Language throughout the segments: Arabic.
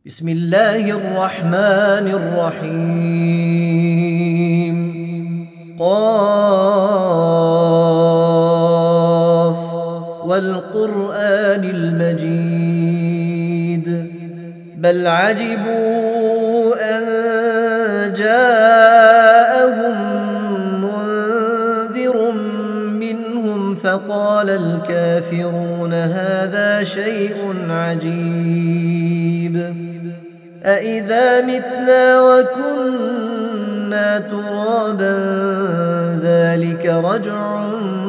بسم الله الرحمن الرحيم. قاف والقرآن المجيد بل عجبوا أن جاءهم منذر منهم فقال الكافرون هذا شيء عجيب أإذا متنا وكنا ترابا ذلك رجع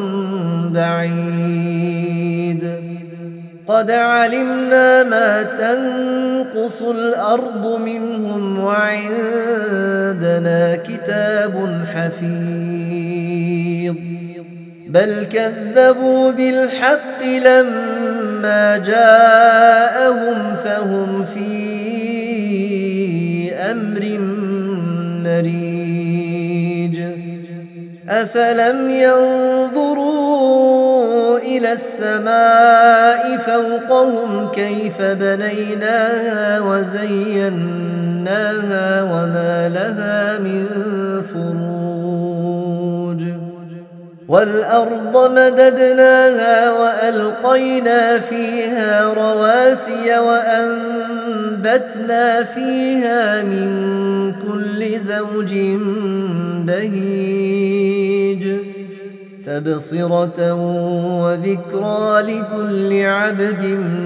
بعيد قد علمنا ما تنقص الأرض منهم وعندنا كتاب حفيظ بل كذبوا بالحق لما جاءهم فهم في أمر مريج أفلم ينظروا إلى السماء فوقهم كيف بنيناها وزيناها وما لها من فروج والأرض مددناها وألقينا فيها رواسي وأنبتنا فيها من كل زوج بهيج تبصرة وذكرى لكل عبد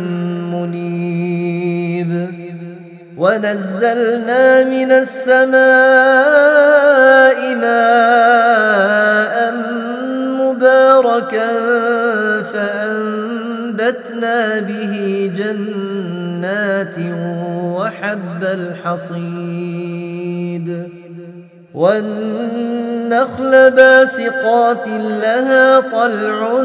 منيب ونزلنا من السماء ماء مباركا فأنبتنا به جنات وحب الحصيد والنخل باسقات لها طلع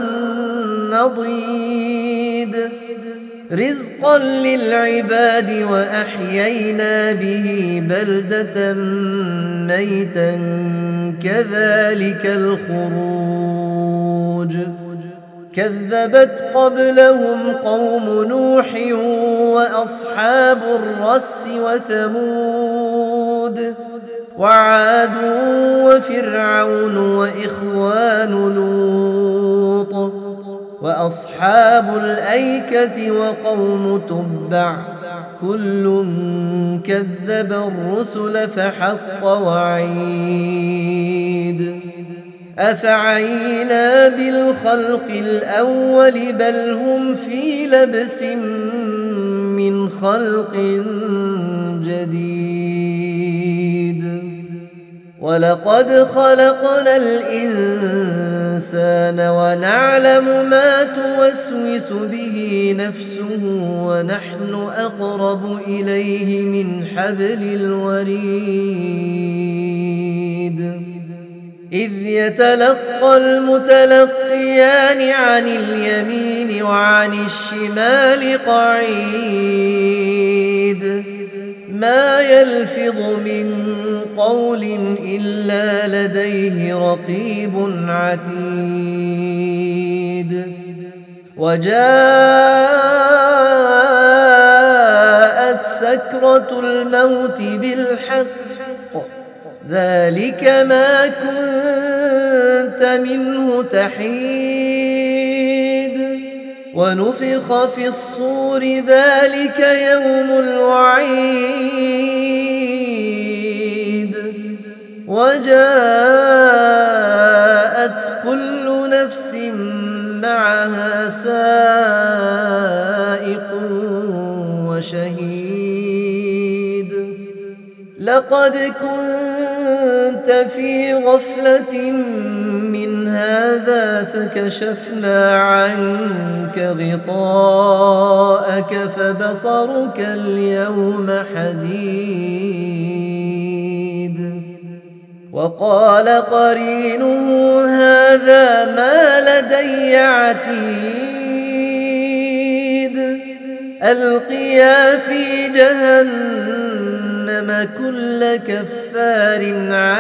نضيد رزقا للعباد وأحيينا به بلدة ميتا كذلك الخروج كذبت قبلهم قوم نوح وأصحاب الرس وثمود وعاد وفرعون وإخوان لوط وأصحاب الأيكة وقوم تبع كل كذب الرسل فحق وعيد أفعينا بالخلق الأول بل هم في لبس من خلق جديد ولقد خلقنا الإنسان ونعلم ما توسوس به نفسه ونحن أقرب إليه من حبل الوريد إذ يتلقى المتلقيان عن اليمين وعن الشمال قعيد ما يلفظ من قول إلا لديه رقيب عتيد وجاءت سكرة الموت بالحق ذلك ما كنت منه تحيد ونفخ في الصور ذلك يوم الوعيد وجاءت كل نفس معها سائق وشهيد لقد كنت في غفلة من هذا فكشفنا عنك غطاءك فبصرك اليوم حديد وقال قرينه هذا ما لدي عتيد ألقيا في جهنم كل كفار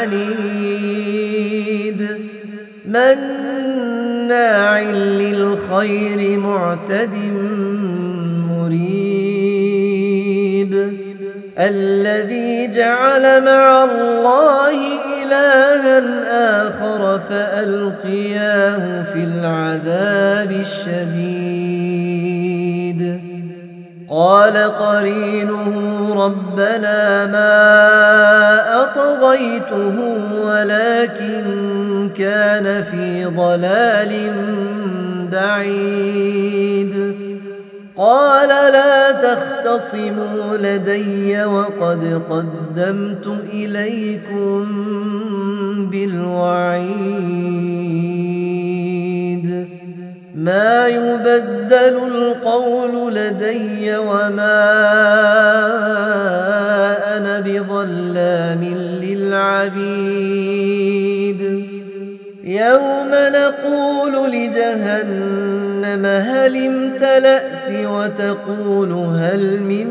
عنيد مناع للخير معتد مريب الذي جعل مع الله إلها آخر فألقياه في العذاب الشديد قال قرينه ربنا ما أطغيته ولكن كان في ضلال بعيد قال لا تختصموا لدي وقد قدمت إليكم بالوعيد ما يبدل القول لدي وما أنا بظلام للعبيد يوم نقول لجهنم هل امتلأت وتقول هل من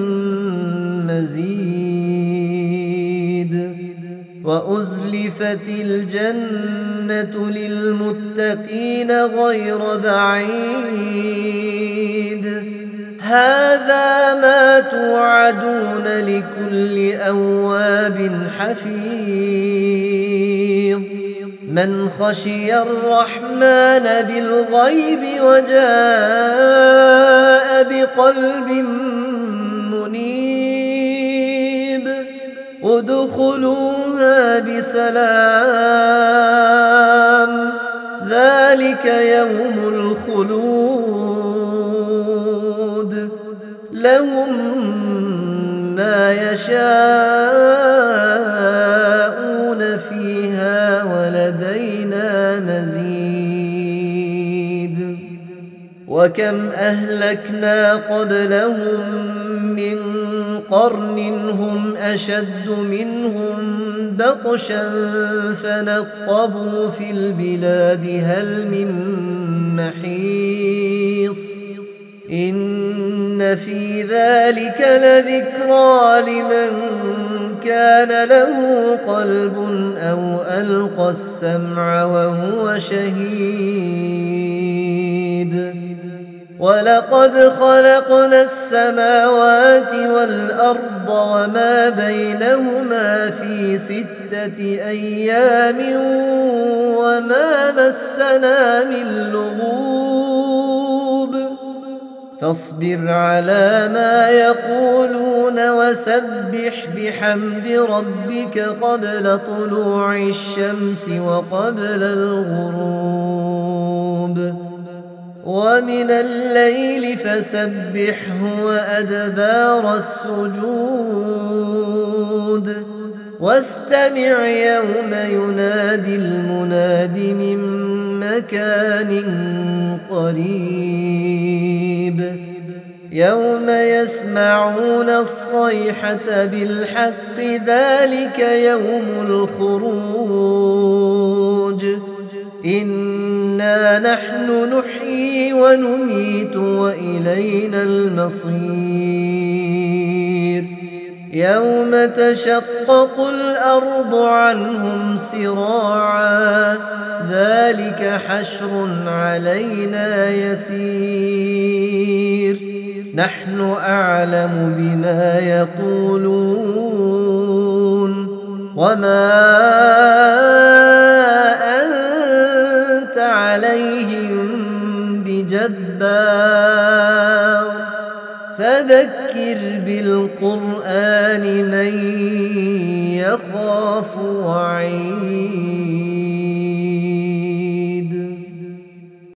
مزيد وأزلفت الجنة للمتقين غير بعيد هذا ما توعدون لكل أواب حفيظ من خشي الرحمن بالغيب وجاء بقلب منيب ادخلوها بسلام ذلك يوم الخلود لهم ما يشاءون فيها ولدينا مزيد وكم أهلكنا قبلهم من قرن هم أشد منهم بطشا فنقبوا في البلاد هل من محيص إن في ذلك لذكرى لمن كان له قلب أو ألقى السمع وهو شهيد ولقد خلقنا السماوات والأرض وما بينهما في 6 أيام وما مسنا من لغوب فاصبر على ما يقولون وسبح بحمد ربك قبل طلوع الشمس وقبل الغروب ومن الليل فسبحه وأدبار السجود واستمع يوم ينادي المناد من مكان قريب يوم يسمعون الصيحة بالحق ذلك يوم الخروج إنا نحن نحيي ونميت وإلينا المصير يوم تشقق الأرض عنهم سراعا ذلك حشر علينا يسير نحن أعلم بما يقولون وما أنت عليهم بجبار فذكر بالقرآن من يخاف وعيد